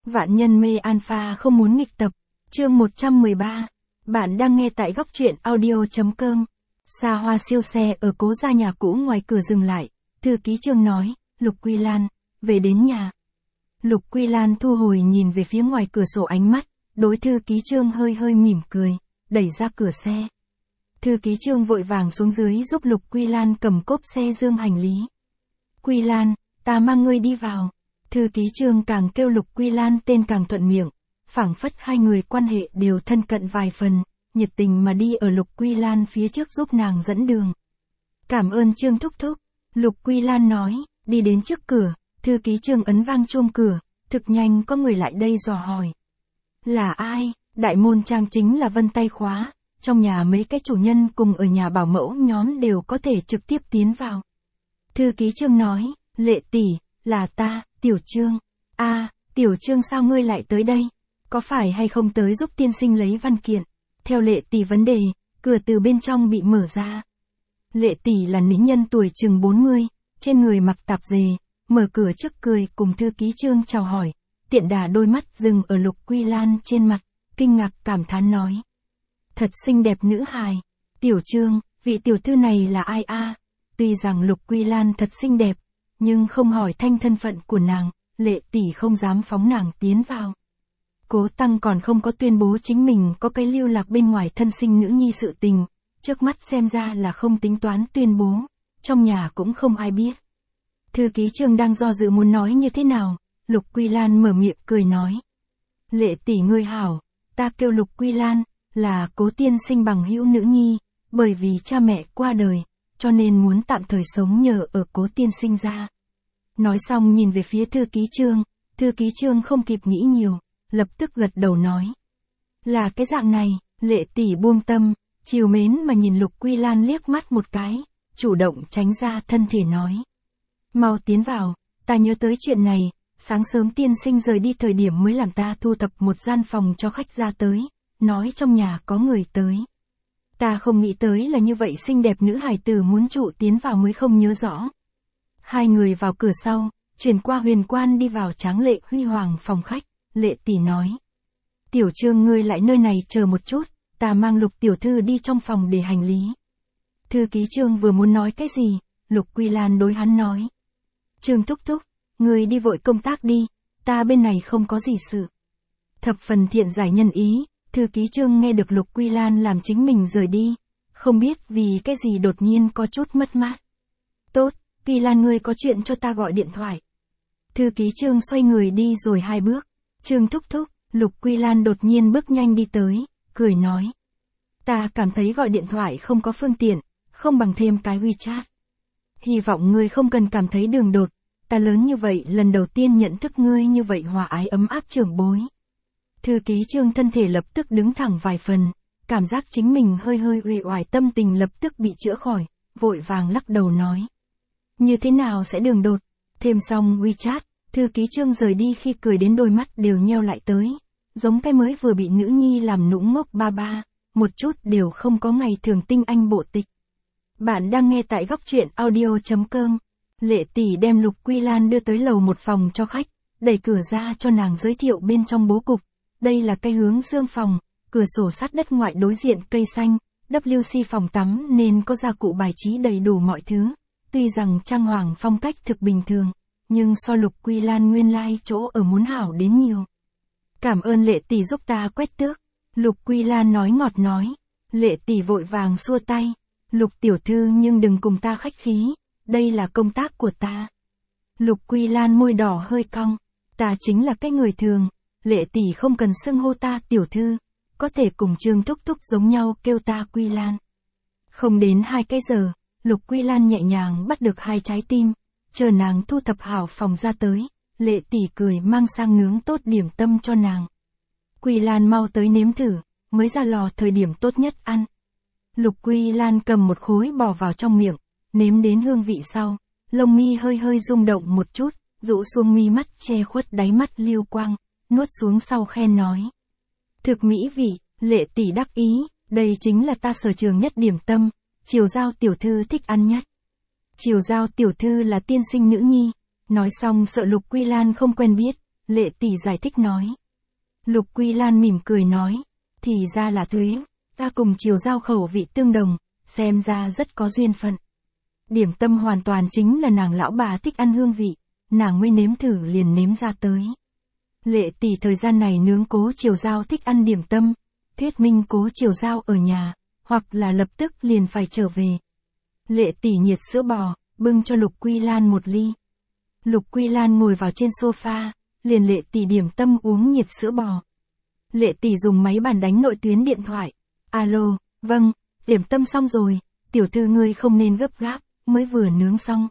Vạn nhân mê alpha không muốn nghịch tập. Chương 113. Bạn đang nghe tại góc truyện audio.com. Xa hoa siêu xe ở cố gia nhà cũ ngoài cửa dừng lại. Thư ký Trương nói, Lục Quy Lan, về đến nhà. Lục Quy Lan thu hồi nhìn về phía ngoài cửa sổ, ánh mắt đối thư ký Trương hơi hơi mỉm cười, đẩy ra cửa xe. Thư ký Trương vội vàng xuống dưới giúp Lục Quy Lan cầm cốp xe dương hành lý. Quy Lan, ta mang ngươi đi vào. Thư ký Trương càng kêu Lục Quy Lan tên càng thuận miệng, phảng phất hai người quan hệ đều thân cận vài phần, nhiệt tình mà đi ở Lục Quy Lan phía trước giúp nàng dẫn đường. Cảm ơn Trương thúc thúc. Lục Quy Lan nói, đi đến trước cửa, thư ký Trương ấn vang chuông cửa, thực nhanh có người lại đây dò hỏi. Là ai? Đại môn trang chính là vân tay khóa, trong nhà mấy cái chủ nhân cùng ở nhà bảo mẫu nhóm đều có thể trực tiếp tiến vào. Thư ký Trương nói, Lệ tỷ, là ta, Tiểu Trương. Tiểu Trương sao ngươi lại tới đây? Có phải hay không tới giúp tiên sinh lấy văn kiện? Theo Lệ tỷ vấn đề, cửa từ bên trong bị mở ra. Lệ tỷ là nữ nhân tuổi chừng 40, trên người mặc tạp dề, mở cửa trước cười cùng thư ký Trương chào hỏi, tiện đà đôi mắt dừng ở Lục Quy Lan trên mặt, kinh ngạc cảm thán nói. Thật xinh đẹp nữ hài. Tiểu Trương, vị tiểu thư này là ai a? Tuy rằng Lục Quy Lan thật xinh đẹp, nhưng không hỏi thanh thân phận của nàng, Lệ tỷ không dám phóng nàng tiến vào. Cố Tăng còn không có tuyên bố chính mình có cái lưu lạc bên ngoài thân sinh nữ nhi sự tình, trước mắt xem ra là không tính toán tuyên bố, trong nhà cũng không ai biết. Thư ký Trương đang do dự muốn nói như thế nào, Lục Quy Lan mở miệng cười nói. Lệ tỷ ngươi hảo, ta kêu Lục Quy Lan, là Cố tiên sinh bằng hữu nữ nhi, bởi vì cha mẹ qua đời, cho nên muốn tạm thời sống nhờ ở Cố tiên sinh ra. Nói xong nhìn về phía thư ký Trương không kịp nghĩ nhiều, lập tức gật đầu nói. Là cái dạng này, Lệ tỷ buông tâm, trìu mến mà nhìn Lục Quy Lan liếc mắt một cái, chủ động tránh ra thân thể nói. Mau tiến vào, ta nhớ tới chuyện này, sáng sớm tiên sinh rời đi thời điểm mới làm ta thu thập một gian phòng cho khách ra tới, nói trong nhà có người tới. Ta không nghĩ tới là như vậy xinh đẹp nữ hài tử muốn trụ tiến vào mới không nhớ rõ. Hai người vào cửa sau, chuyển qua huyền quan đi vào tráng lệ huy hoàng phòng khách, Lệ tỷ nói. Tiểu Trương ngươi lại nơi này chờ một chút, ta mang Lục tiểu thư đi trong phòng để hành lý. Thư ký Trương vừa muốn nói cái gì, Lục Quy Lan đối hắn nói. Trương thúc thúc, ngươi đi vội công tác đi, ta bên này không có gì sự. Thập phần thiện giải nhân ý, thư ký Trương nghe được Lục Quy Lan làm chính mình rời đi, không biết vì cái gì đột nhiên có chút mất mát. Tốt, Quy Lan ngươi có chuyện cho ta gọi điện thoại. Thư ký Trương xoay người đi rồi hai bước. Trương thúc thúc, Lục Quy Lan đột nhiên bước nhanh đi tới, cười nói. Ta cảm thấy gọi điện thoại không có phương tiện, không bằng thêm cái WeChat. Hy vọng ngươi không cần cảm thấy đường đột, ta lớn như vậy lần đầu tiên nhận thức ngươi như vậy hòa ái ấm áp trưởng bối. Thư ký Trương thân thể lập tức đứng thẳng vài phần, cảm giác chính mình hơi hơi uể oải, tâm tình lập tức bị chữa khỏi, vội vàng lắc đầu nói. Như thế nào sẽ đường đột? Thêm xong WeChat, thư ký Trương rời đi khi cười đến đôi mắt đều nheo lại tới, giống cái mới vừa bị nữ nhi làm nũng ngốc ba, một chút đều không có ngày thường tinh anh bộ tịch. Bạn đang nghe tại góc truyện audio.com. Lệ tỷ đem Lục Quy Lan đưa tới lầu một phòng cho khách, đẩy cửa ra cho nàng giới thiệu bên trong bố cục. Đây là cây hướng dương phòng, cửa sổ sát đất ngoại đối diện cây xanh, WC phòng tắm nên có gia cụ bài trí đầy đủ mọi thứ. Tuy rằng trang hoàng phong cách thực bình thường, nhưng so Lục Quy Lan nguyên lai chỗ ở muốn hảo đến nhiều. Cảm ơn Lệ tỷ giúp ta quét tước. Lục Quy Lan nói ngọt nói. Lệ tỷ vội vàng xua tay. Lục tiểu thư nhưng đừng cùng ta khách khí, đây là công tác của ta. Lục Quy Lan môi đỏ hơi cong. Ta chính là cái người thường, Lệ tỷ không cần xưng hô ta tiểu thư, có thể cùng Trương thúc thúc giống nhau kêu ta Quy Lan. Không đến 2 cái giờ, Lục Quy Lan nhẹ nhàng bắt được 2 trái tim, chờ nàng thu thập hảo phòng ra tới, Lệ tỷ cười mang sang nướng tốt điểm tâm cho nàng. Quy Lan mau tới nếm thử, mới ra lò thời điểm tốt nhất ăn. Lục Quy Lan cầm một khối bỏ vào trong miệng, nếm đến hương vị sau, lông mi hơi hơi rung động một chút, rũ xuống mi mắt che khuất đáy mắt liêu quang, nuốt xuống sau khen nói. Thực mỹ vị, Lệ tỷ đắc ý, đây chính là ta sở trường nhất điểm tâm, Triều Giao tiểu thư thích ăn nhất. Triều Giao tiểu thư là tiên sinh nữ nhi, nói xong sợ Lục Quy Lan không quen biết, Lệ tỷ giải thích nói. Lục Quy Lan mỉm cười nói, thì ra là thế, ta cùng Triều Giao khẩu vị tương đồng, xem ra rất có duyên phận. Điểm tâm hoàn toàn chính là nàng lão bà thích ăn hương vị, nàng mới nếm thử liền nếm ra tới. Lệ tỷ thời gian này nướng Cố Triều Giao thích ăn điểm tâm, thuyết minh Cố Triều Giao ở nhà, hoặc là lập tức liền phải trở về. Lệ tỷ nhiệt sữa bò, bưng cho Lục Quy Lan một ly. Lục Quy Lan ngồi vào trên sofa, liền Lệ tỷ điểm tâm uống nhiệt sữa bò. Lệ tỷ dùng máy bàn đánh nội tuyến điện thoại. Alo, vâng, điểm tâm xong rồi, tiểu thư ngươi không nên gấp gáp, mới vừa nướng xong.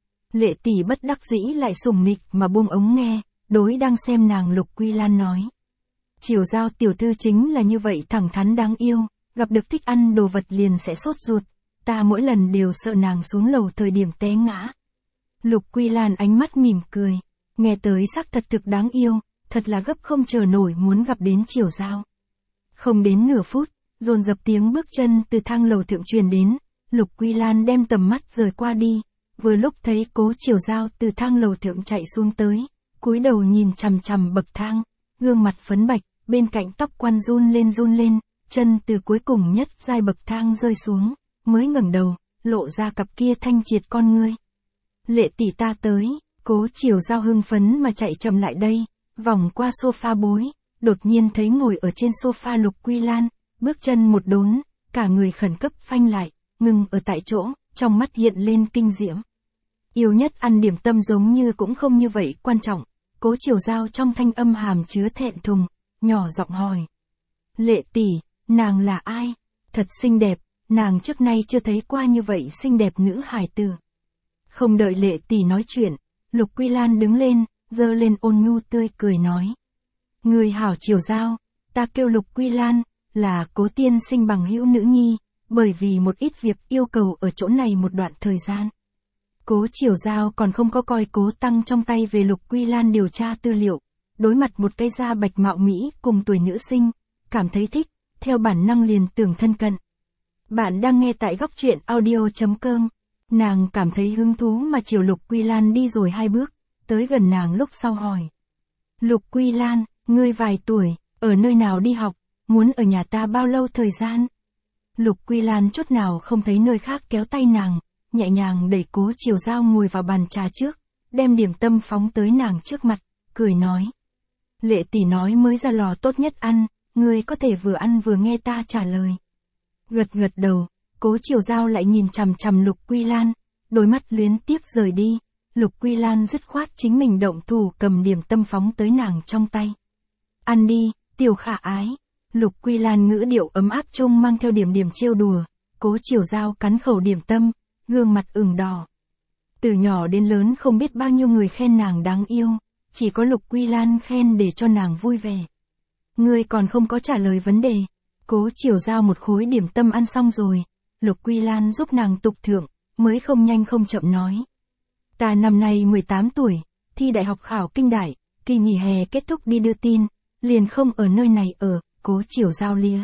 Lệ tỷ bất đắc dĩ lại sủng nịch mà buông ống nghe, đối đang xem nàng Lục Quy Lan nói. Triều Giao tiểu thư chính là như vậy thẳng thắn đáng yêu, gặp được thích ăn đồ vật liền sẽ sốt ruột, ta mỗi lần đều sợ nàng xuống lầu thời điểm té ngã. Lục Quy Lan ánh mắt mỉm cười, nghe tới sắc thật thực đáng yêu, thật là gấp không chờ nổi muốn gặp đến Triều Giao. Không đến nửa phút, dồn dập tiếng bước chân từ thang lầu thượng truyền đến, Lục Quy Lan đem tầm mắt rời qua đi, vừa lúc thấy Cố Triều Giao từ thang lầu thượng chạy xuống tới, cúi đầu nhìn chằm chằm bậc thang, gương mặt phấn bạch, bên cạnh tóc quăn run lên, chân từ cuối cùng nhất giai bậc thang rơi xuống, mới ngẩng đầu, lộ ra cặp kia thanh triệt con ngươi. Lệ tỷ ta tới, Cố Triều Giao hưng phấn mà chạy chậm lại đây, vòng qua sofa bối, đột nhiên thấy ngồi ở trên sofa Lục Quy Lan, bước chân một đốn, cả người khẩn cấp phanh lại, ngừng ở tại chỗ, trong mắt hiện lên kinh diễm. Yêu nhất ăn điểm tâm giống như cũng không như vậy quan trọng, Cố Triều Giao trong thanh âm hàm chứa thẹn thùng, nhỏ giọng hỏi. Lệ tỷ, nàng là ai? Thật xinh đẹp, nàng trước nay chưa thấy qua như vậy xinh đẹp nữ hài tử. Không đợi Lệ tỷ nói chuyện, Lục Quy Lan đứng lên, giơ lên ôn nhu tươi cười nói. Người hảo Triều Giao, ta kêu Lục Quy Lan, là Cố tiên sinh bằng hữu nữ nhi, bởi vì một ít việc yêu cầu ở chỗ này một đoạn thời gian. Cố Triều Giao còn không có coi Cố Tăng trong tay về Lục Quy Lan điều tra tư liệu, đối mặt một cây da bạch mạo mỹ cùng tuổi nữ sinh, cảm thấy thích, theo bản năng liền tưởng thân cận. Bạn đang nghe tại góc truyện audio.com, nàng cảm thấy hứng thú mà chiều Lục Quy Lan đi rồi 2 bước, tới gần nàng lúc sau hỏi. Lục Quy Lan, ngươi vài tuổi, ở nơi nào đi học, muốn ở nhà ta bao lâu thời gian? Lục Quy Lan chút nào không thấy nơi khác kéo tay nàng, nhẹ nhàng đẩy Cố Triều Giao ngồi vào bàn trà trước, đem điểm tâm phóng tới nàng trước mặt, cười nói. Lệ tỷ nói mới ra lò tốt nhất ăn, ngươi có thể vừa ăn vừa nghe ta trả lời. Gật gật đầu, Cố Triều Giao lại nhìn chằm chằm Lục Quy Lan, đôi mắt luyến tiếc rời đi, Lục Quy Lan dứt khoát chính mình động thủ cầm điểm tâm phóng tới nàng trong tay. Ăn đi, tiểu khả ái. Lục Quy Lan ngữ điệu ấm áp chung mang theo điểm trêu đùa, Cố Triều Giao cắn khẩu điểm tâm, gương mặt ửng đỏ. Từ nhỏ đến lớn không biết bao nhiêu người khen nàng đáng yêu, chỉ có Lục Quy Lan khen để cho nàng vui vẻ. Ngươi còn không có trả lời vấn đề. Cố Triều Giao một khối điểm tâm ăn xong rồi, Lục Quy Lan giúp nàng tục thượng, mới không nhanh không chậm nói. Ta năm nay 18 tuổi, thi đại học khảo kinh đại, kỳ nghỉ hè kết thúc đi đưa tin, liền không ở nơi này ở. Cố Triều Giao lía.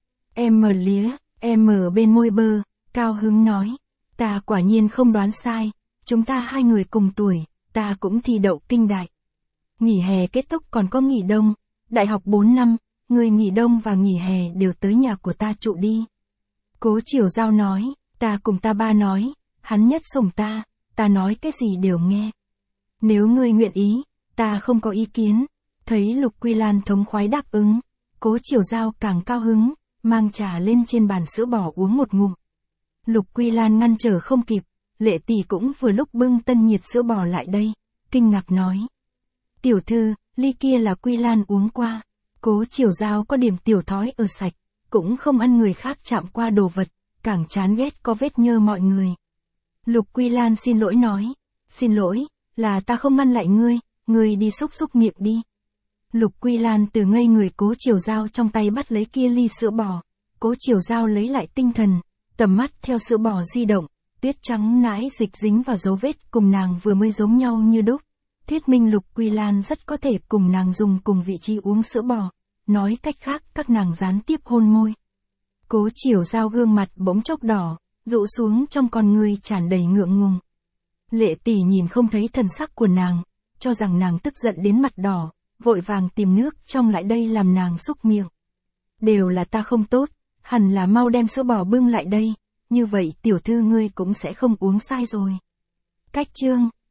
Em ở bên môi bơ, cao hứng nói. Ta quả nhiên không đoán sai, chúng ta 2 người cùng tuổi, ta cũng thi đậu kinh đại. Nghỉ hè kết thúc còn có nghỉ đông, đại học 4 năm, người nghỉ đông và nghỉ hè đều tới nhà của ta trụ đi. Cố Triều Giao nói, ta cùng ta ba nói, hắn nhất sủng ta nói cái gì đều nghe. Nếu ngươi nguyện ý, ta không có ý kiến. Thấy Lục Quy Lan thống khoái đáp ứng, Cố Triều Giao càng cao hứng, mang trà lên trên bàn sữa bò uống một ngụm. Lục Quy Lan ngăn trở không kịp, Lệ tỷ cũng vừa lúc bưng tân nhiệt sữa bò lại đây, kinh ngạc nói. Tiểu thư, ly kia là Quy Lan uống qua. Cố Triều Giao có điểm tiểu thói ở sạch, cũng không ăn người khác chạm qua đồ vật, càng chán ghét có vết nhơ mọi người. Lục Quy Lan xin lỗi nói, xin lỗi, là ta không ngăn lại ngươi đi xúc miệng đi. Lục Quy Lan từ ngây người Cố Triều Giao trong tay bắt lấy kia ly sữa bò, Cố Triều Giao lấy lại tinh thần, tầm mắt theo sữa bò di động, tuyết trắng nãi dịch dính vào dấu vết cùng nàng vừa mới giống nhau như đúc. Thuyết minh Lục Quy Lan rất có thể cùng nàng dùng cùng vị trí uống sữa bò, nói cách khác các nàng gián tiếp hôn môi. Cố Triều Giao gương mặt bỗng chốc đỏ, dụ xuống trong con ngươi tràn đầy ngượng ngùng. Lệ tỷ nhìn không thấy thần sắc của nàng, cho rằng nàng tức giận đến mặt đỏ, vội vàng tìm nước trong lại đây làm nàng xúc miệng. Đều là ta không tốt, hẳn là mau đem sữa bò bưng lại đây, như vậy tiểu thư ngươi cũng sẽ không uống sai rồi. Cách chương